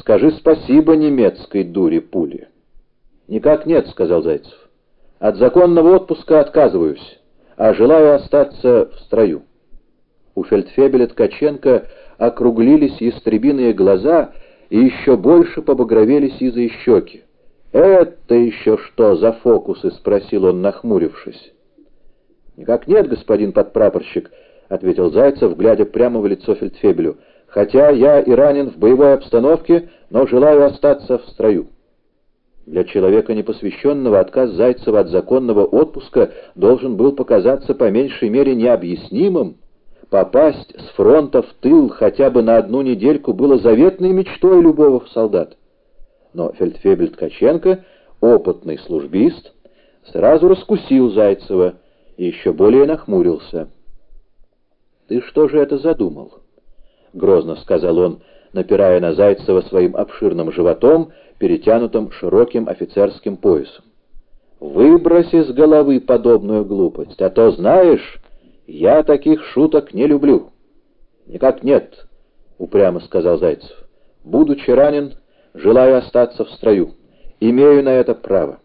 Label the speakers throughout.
Speaker 1: Скажи спасибо немецкой дуре пули. Никак нет, сказал Зайцев. От законного отпуска отказываюсь, а желаю остаться в строю. У фельдфебеля Ткаченко округлились ястребиные глаза и еще больше побагровели сизые щеки. «Это еще что за фокусы?» — спросил он, нахмурившись. «Никак нет, господин подпрапорщик», — ответил Зайцев, глядя прямо в лицо фельдфебелю. «Хотя я и ранен в боевой обстановке, но желаю остаться в строю». Для человека непосвященного отказ Зайцева от законного отпуска должен был показаться по меньшей мере необъяснимым. Попасть с фронта в тыл хотя бы на одну недельку было заветной мечтой любого солдата. Но фельдфебель Ткаченко, опытный службист, сразу раскусил Зайцева и еще более нахмурился. «Ты что же это задумал?» — грозно сказал он, напирая на Зайцева своим обширным животом, перетянутым широким офицерским поясом. «Выбрось из головы подобную глупость, а то, знаешь, я таких шуток не люблю». «Никак нет», — упрямо сказал Зайцев. «Будучи ранен, желаю остаться в строю. Имею на это право».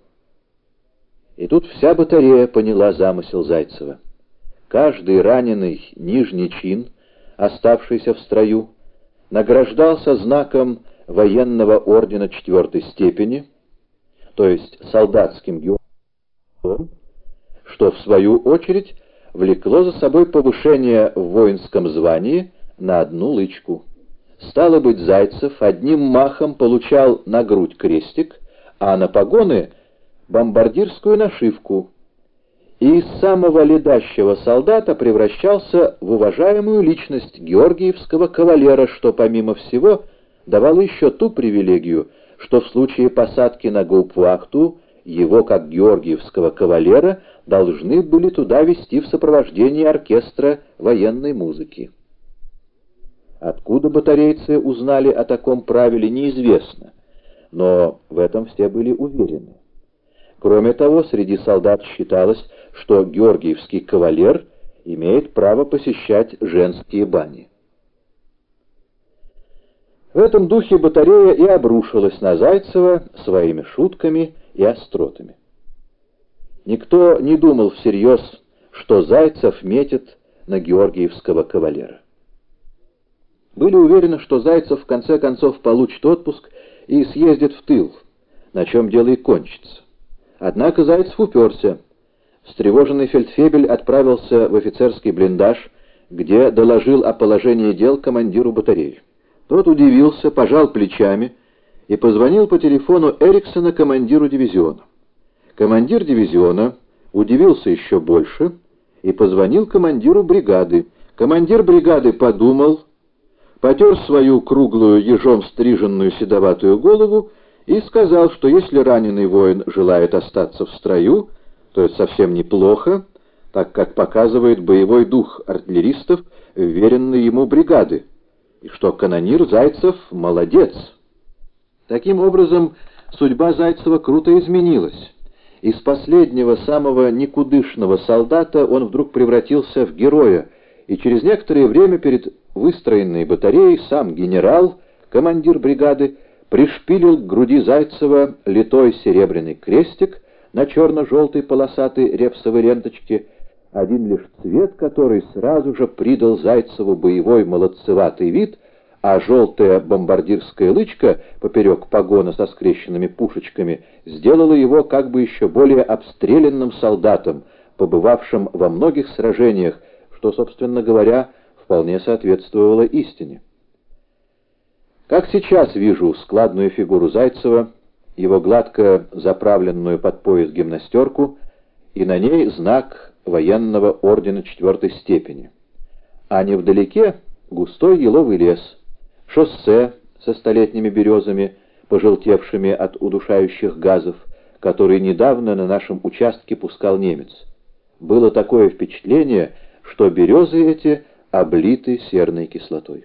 Speaker 1: И тут вся батарея поняла замысел Зайцева. Каждый раненый нижний чин, оставшийся в строю, награждался знаком военного ордена 4-й степени, то есть солдатским героем, что в свою очередь влекло за собой повышение в воинском звании на одну лычку. Стало быть, Зайцев одним махом получал на грудь крестик, а на погоны — бомбардирскую нашивку, и из самого ледащего солдата превращался в уважаемую личность георгиевского кавалера, что, помимо всего, давало еще ту привилегию, что в случае посадки на гауптвахту его, как георгиевского кавалера, должны были туда везти в сопровождении оркестра военной музыки. Откуда батарейцы узнали о таком правиле, неизвестно, но в этом все были уверены. Кроме того, среди солдат считалось, что георгиевский кавалер имеет право посещать женские бани. В этом духе батарея и обрушилась на Зайцева своими шутками и остротами. Никто не думал всерьез, что Зайцев метит на георгиевского кавалера. Были уверены, что Зайцев в конце концов получит отпуск и съездит в тыл, на чем дело и кончится. Однако Зайцев уперся. Встревоженный фельдфебель отправился в офицерский блиндаж, где доложил о положении дел командиру батареи. Тот удивился, пожал плечами и позвонил по телефону Эриксона командиру дивизиона. Командир дивизиона удивился еще больше и позвонил командиру бригады. Командир бригады подумал, потер свою круглую ежом стриженную седоватую голову и сказал, что если раненый воин желает остаться в строю, то это совсем неплохо, так как показывает боевой дух артиллеристов, вверенной ему бригады, и что канонир Зайцев молодец. Таким образом, судьба Зайцева круто изменилась. Из последнего, самого никудышного солдата он вдруг превратился в героя, и через некоторое время перед выстроенной батареей сам генерал, командир бригады, пришпилил к груди Зайцева литой серебряный крестик на черно-желтой полосатой репсовой ленточке, один лишь цвет который сразу же придал Зайцеву боевой молодцеватый вид, а желтая бомбардирская лычка поперек погона со скрещенными пушечками сделала его как бы еще более обстрелянным солдатом, побывавшим во многих сражениях, что, собственно говоря, вполне соответствовало истине. Как сейчас вижу складную фигуру Зайцева, его гладко заправленную под пояс гимнастерку, и на ней знак военного ордена 4-й степени. А невдалеке густой еловый лес, шоссе со столетними березами, пожелтевшими от удушающих газов, которые недавно на нашем участке пускал немец. Было такое впечатление, что березы эти облиты серной кислотой.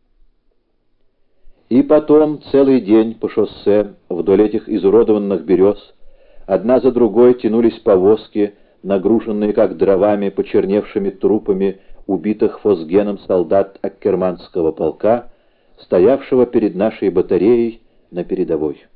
Speaker 1: И потом целый день по шоссе вдоль этих изуродованных берез одна за другой тянулись повозки, нагруженные как дровами почерневшими трупами убитых фосгеном солдат Аккерманского полка, стоявшего перед нашей батареей на передовой.